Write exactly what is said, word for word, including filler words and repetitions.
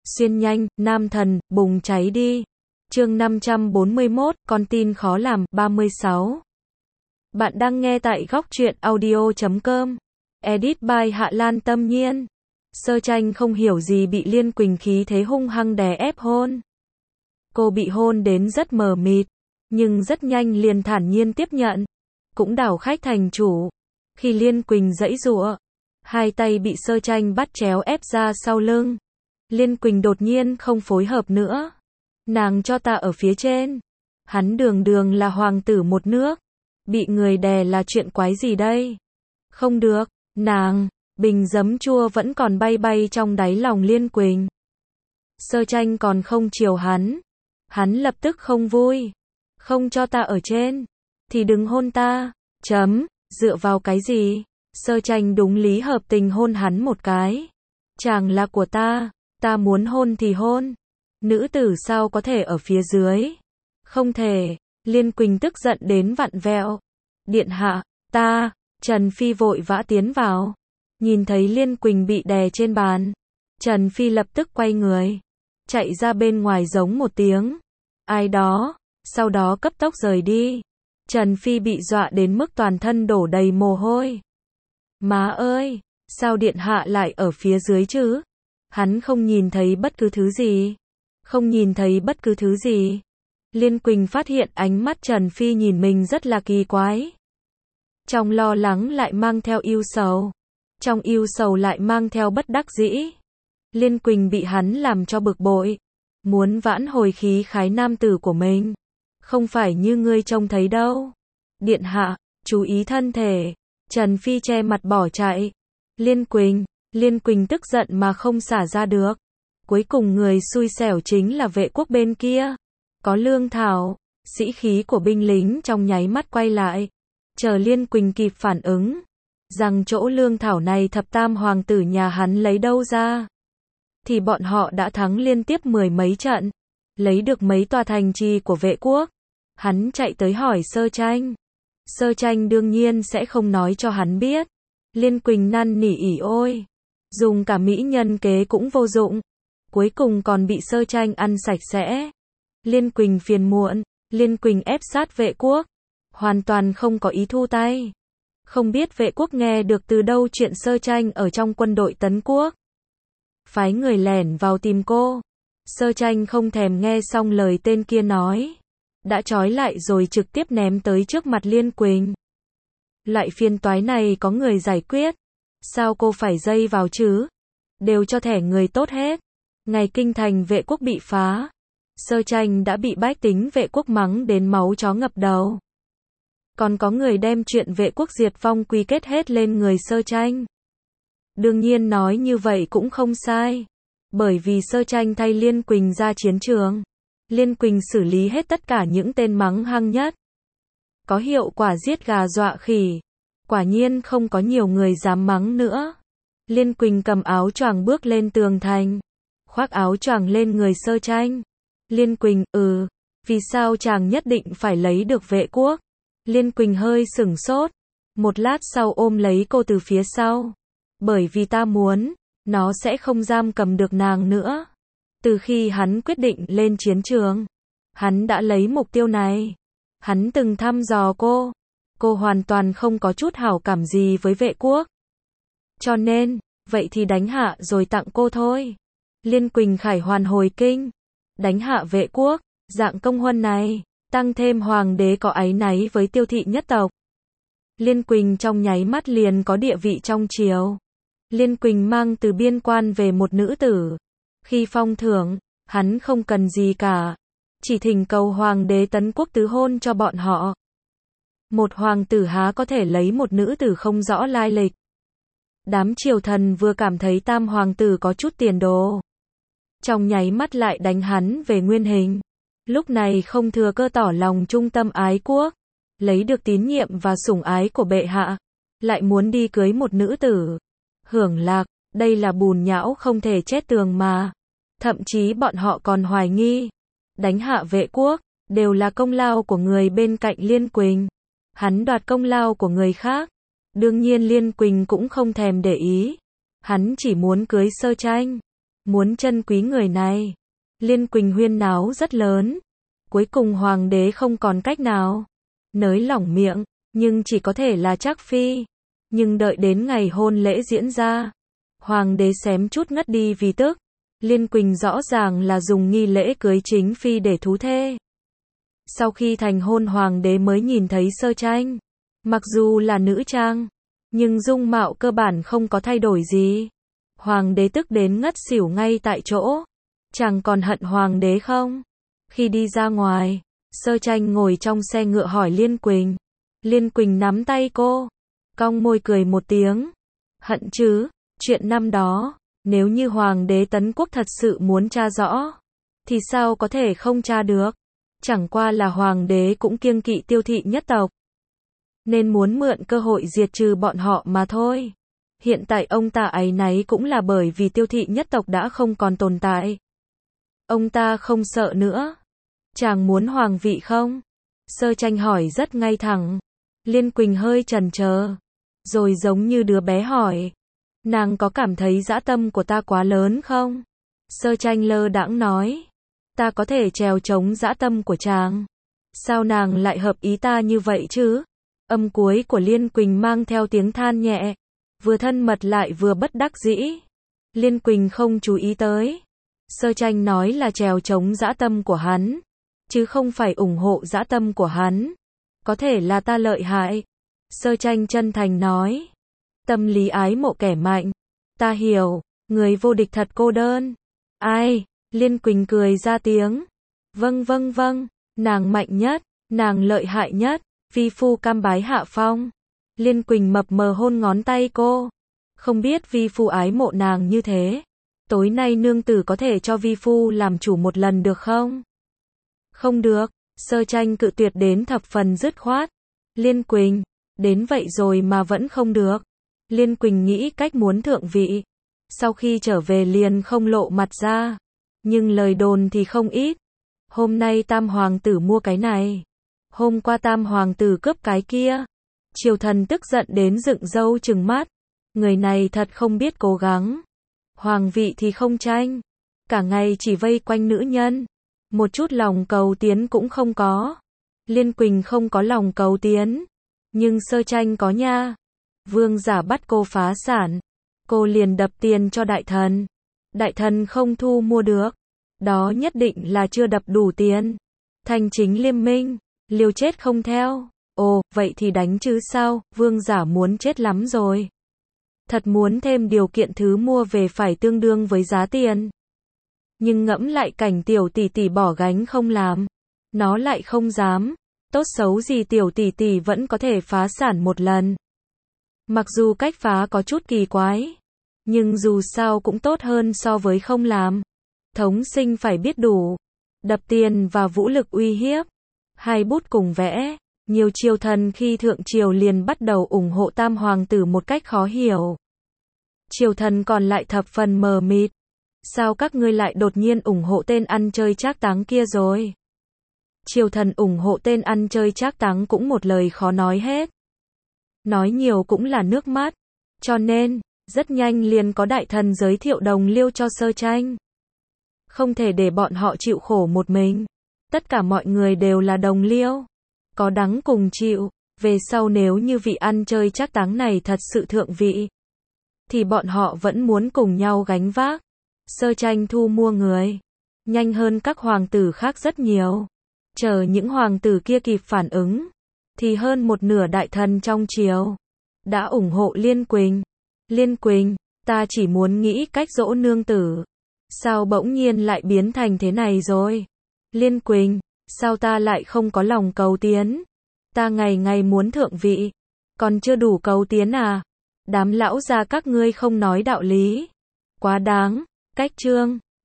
Xuyên nhanh, nam thần, bùng cháy đi. Chương năm trăm bốn mươi mốt, con tin khó làm, ba mươi sáu. Bạn đang nghe tại góc truyện audio chấm com. Edit by Hạ Lan Tâm Nhiên. Sơ Tranh không hiểu gì bị Liên Quỳnh khí thế hung hăng đè ép hôn. Cô bị hôn đến rất mờ mịt, nhưng rất nhanh liền thản nhiên tiếp nhận, cũng đảo khách thành chủ. Khi Liên Quỳnh giãy giụa, hai tay bị Sơ Tranh bắt chéo ép ra sau lưng. Liên Quỳnh đột nhiên không phối hợp nữa. Nàng cho ta ở phía trên. Hắn đường đường là hoàng tử một nước, bị người đè là chuyện quái gì đây? Không được, nàng, bình giấm chua vẫn còn bay bay trong đáy lòng Liên Quỳnh. Sơ Tranh còn không chiều hắn. Hắn lập tức không vui. Không cho ta ở trên, thì đừng hôn ta. Chấm, dựa vào cái gì? Sơ Tranh đúng lý hợp tình hôn hắn một cái. Chàng là của ta, ta muốn hôn thì hôn. Nữ tử sao có thể ở phía dưới? Không thể. Liên Quỳnh tức giận đến vặn vẹo. Điện hạ, ta. Trần Phi vội vã tiến vào. Nhìn thấy Liên Quỳnh bị đè trên bàn, Trần Phi lập tức quay người, chạy ra bên ngoài giống một tiếng. Ai đó, sau đó cấp tốc rời đi. Trần Phi bị dọa đến mức toàn thân đổ đầy mồ hôi. Má ơi, sao điện hạ lại ở phía dưới chứ? Hắn không nhìn thấy bất cứ thứ gì. Không nhìn thấy bất cứ thứ gì. Liên Quỳnh phát hiện ánh mắt Trần Phi nhìn mình rất là kỳ quái. Trong lo lắng lại mang theo ưu sầu. Trong ưu sầu lại mang theo bất đắc dĩ. Liên Quỳnh bị hắn làm cho bực bội. Muốn vãn hồi khí khái nam tử của mình. Không phải như ngươi trông thấy đâu. Điện hạ, chú ý thân thể. Trần Phi che mặt bỏ chạy. Liên Quỳnh, Liên Quỳnh tức giận mà không xả ra được. Cuối cùng người xui xẻo chính là vệ quốc bên kia. Có lương thảo, sĩ khí của binh lính trong nháy mắt quay lại. Chờ Liên Quỳnh kịp phản ứng, rằng chỗ lương thảo này thập tam hoàng tử nhà hắn lấy đâu ra, thì bọn họ đã thắng liên tiếp mười mấy trận, lấy được mấy tòa thành trì của vệ quốc. Hắn chạy tới hỏi Sơ Tranh. Sơ Tranh đương nhiên sẽ không nói cho hắn biết. Liên Quỳnh năn nỉ ỉ ôi, dùng cả mỹ nhân kế cũng vô dụng, cuối cùng còn bị Sơ Tranh ăn sạch sẽ. Liên Quỳnh phiền muộn, Liên Quỳnh ép sát vệ quốc, hoàn toàn không có ý thu tay. Không biết vệ quốc nghe được từ đâu chuyện Sơ Tranh ở trong quân đội Tấn Quốc, phái người lẻn vào tìm cô. Sơ Tranh không thèm nghe xong lời tên kia nói, đã trói lại rồi trực tiếp ném tới trước mặt Liên Quỳnh. Loại phiền toái này có người giải quyết, sao cô phải dây vào chứ? Đều cho thẻ người tốt hết. Ngày kinh thành vệ quốc bị phá, Sơ Tranh đã bị bách tính vệ quốc mắng đến máu chó ngập đầu. Còn có người đem chuyện vệ quốc diệt vong quy kết hết lên người Sơ Tranh. Đương nhiên nói như vậy cũng không sai. Bởi vì Sơ Tranh thay Liên Quỳnh ra chiến trường. Liên Quỳnh xử lý hết tất cả những tên mắng hăng nhất. Có hiệu quả giết gà dọa khỉ. Quả nhiên không có nhiều người dám mắng nữa. Liên Quỳnh cầm áo choàng bước lên tường thành, khoác áo choàng lên người Sơ Tranh. Liên Quỳnh, ừ, vì sao chàng nhất định phải lấy được vệ quốc? Liên Quỳnh hơi sửng sốt, một lát sau ôm lấy cô từ phía sau. Bởi vì ta muốn, nó sẽ không giam cầm được nàng nữa. Từ khi hắn quyết định lên chiến trường, hắn đã lấy mục tiêu này. Hắn từng thăm dò cô, cô hoàn toàn không có chút hảo cảm gì với vệ quốc. Cho nên, vậy thì đánh hạ rồi tặng cô thôi. Liên Quỳnh khải hoàn hồi kinh, đánh hạ vệ quốc, dạng công huân này, tăng thêm hoàng đế có áy náy với Tiêu thị nhất tộc. Liên Quỳnh trong nháy mắt liền có địa vị trong triều. Liên Quỳnh mang từ biên quan về một nữ tử. Khi phong thưởng, hắn không cần gì cả, chỉ thỉnh cầu hoàng đế Tấn Quốc tứ hôn cho bọn họ. Một hoàng tử há có thể lấy một nữ tử không rõ lai lịch. Đám triều thần vừa cảm thấy tam hoàng tử có chút tiền đồ, trong nháy mắt lại đánh hắn về nguyên hình. Lúc này không thừa cơ tỏ lòng trung tâm ái quốc, lấy được tín nhiệm và sủng ái của bệ hạ, lại muốn đi cưới một nữ tử. Hưởng lạc, đây là bùn nhão không thể chết tường mà. Thậm chí bọn họ còn hoài nghi, đánh hạ vệ quốc, đều là công lao của người bên cạnh Liên Quỳnh. Hắn đoạt công lao của người khác. Đương nhiên Liên Quỳnh cũng không thèm để ý. Hắn chỉ muốn cưới Sơ Tranh. muốn trân quý người này. Liên Quỳnh huyên náo rất lớn. Cuối cùng hoàng đế không còn cách nào. Nới lỏng miệng, nhưng chỉ có thể là Trác Phi. Nhưng đợi đến ngày hôn lễ diễn ra, hoàng đế xém chút ngất đi vì tức. Liên Quỳnh rõ ràng là dùng nghi lễ cưới chính phi để thú thê. Sau khi thành hôn hoàng đế mới nhìn thấy Sơ Tranh. Mặc dù là nữ trang, nhưng dung mạo cơ bản không có thay đổi gì. Hoàng đế tức đến ngất xỉu ngay tại chỗ. Chàng còn hận hoàng đế không? Khi đi ra ngoài, Sơ Tranh ngồi trong xe ngựa hỏi Liên Quỳnh. Liên Quỳnh nắm tay cô, cong môi cười một tiếng. Hận chứ, chuyện năm đó, nếu như hoàng đế Tấn Quốc thật sự muốn tra rõ, thì sao có thể không tra được? Chẳng qua là hoàng đế cũng kiêng kỵ Tiêu thị nhất tộc, nên muốn mượn cơ hội diệt trừ bọn họ mà thôi. Hiện tại ông ta áy náy cũng là bởi vì Tiêu thị nhất tộc đã không còn tồn tại. Ông ta không sợ nữa. Chàng muốn hoàng vị không? Sơ Tranh hỏi rất ngay thẳng. Liên Quỳnh hơi chần chờ, rồi giống như đứa bé hỏi. Nàng có cảm thấy dã tâm của ta quá lớn không? Sơ Tranh lơ đãng nói. Ta có thể trèo chống dã tâm của chàng. Sao nàng lại hợp ý ta như vậy chứ? Âm cuối của Liên Quỳnh mang theo tiếng than nhẹ, vừa thân mật lại vừa bất đắc dĩ. Liên Quỳnh không chú ý tới. Sơ Tranh nói là trèo chống dã tâm của hắn, chứ không phải ủng hộ dã tâm của hắn. Có thể là ta lợi hại. Sơ Tranh chân thành nói. Tâm lý ái mộ kẻ mạnh. Ta hiểu, người vô địch thật cô đơn. Ai? Liên Quỳnh cười ra tiếng. Vâng vâng vâng, nàng mạnh nhất, nàng lợi hại nhất. Vi phu cam bái hạ phong. Liên Quỳnh mập mờ hôn ngón tay cô. Không biết vi phu ái mộ nàng như thế. Tối nay nương tử có thể cho vi phu làm chủ một lần được không? Không được. Sơ Tranh cự tuyệt đến thập phần dứt khoát. Liên Quỳnh, đến vậy rồi mà vẫn không được. Liên Quỳnh nghĩ cách muốn thượng vị. Sau khi trở về liền không lộ mặt ra. Nhưng lời đồn thì không ít. Hôm nay tam hoàng tử mua cái này. Hôm qua tam hoàng tử cướp cái kia. Triều thần tức giận đến dựng râu trừng mắt. Người này thật không biết cố gắng. Hoàng vị thì không tranh. Cả ngày chỉ vây quanh nữ nhân. Một chút lòng cầu tiến cũng không có. Liên Quỳnh không có lòng cầu tiến. Nhưng Sơ Tranh có nha. Vương giả bắt cô phá sản. Cô liền đập tiền cho đại thần. Đại thần không thu mua được. Đó nhất định là chưa đập đủ tiền. Thành chính liêm minh. Liều chết không theo. Ồ, vậy thì đánh chứ sao, vương giả muốn chết lắm rồi. Thật muốn thêm điều kiện thứ mua về phải tương đương với giá tiền. Nhưng ngẫm lại cảnh tiểu tỷ tỷ bỏ gánh không làm. Nó lại không dám. Tốt xấu gì tiểu tỷ tỷ vẫn có thể phá sản một lần. Mặc dù cách phá có chút kỳ quái. Nhưng dù sao cũng tốt hơn so với không làm. Thống sinh phải biết đủ. Đập tiền và vũ lực uy hiếp. Hai bút cùng vẽ. Nhiều triều thần khi thượng triều liền bắt đầu ủng hộ tam hoàng tử một cách khó hiểu. Triều thần còn lại thập phần mờ mịt. Sao các ngươi lại đột nhiên ủng hộ tên ăn chơi trác táng kia rồi? Triều thần ủng hộ tên ăn chơi trác táng cũng một lời khó nói hết. Nói nhiều cũng là nước mắt. Cho nên, rất nhanh liền có đại thần giới thiệu đồng liêu cho Sơ Tranh. Không thể để bọn họ chịu khổ một mình. Tất cả mọi người đều là đồng liêu. Có đắng cùng chịu. Về sau nếu như vị ăn chơi trác táng này thật sự thượng vị, thì bọn họ vẫn muốn cùng nhau gánh vác. Sơ Tranh thu mua người. Nhanh hơn các hoàng tử khác rất nhiều. Chờ những hoàng tử kia kịp phản ứng. Thì hơn một nửa đại thần trong triều đã ủng hộ Liên Quỳnh. Liên Quỳnh, ta chỉ muốn nghĩ cách dỗ nương tử. Sao bỗng nhiên lại biến thành thế này rồi? Liên Quỳnh, sao ta lại không có lòng cầu tiến? Ta ngày ngày muốn thượng vị. Còn chưa đủ cầu tiến à? Đám lão già các ngươi không nói đạo lý. Quá đáng. Cách chương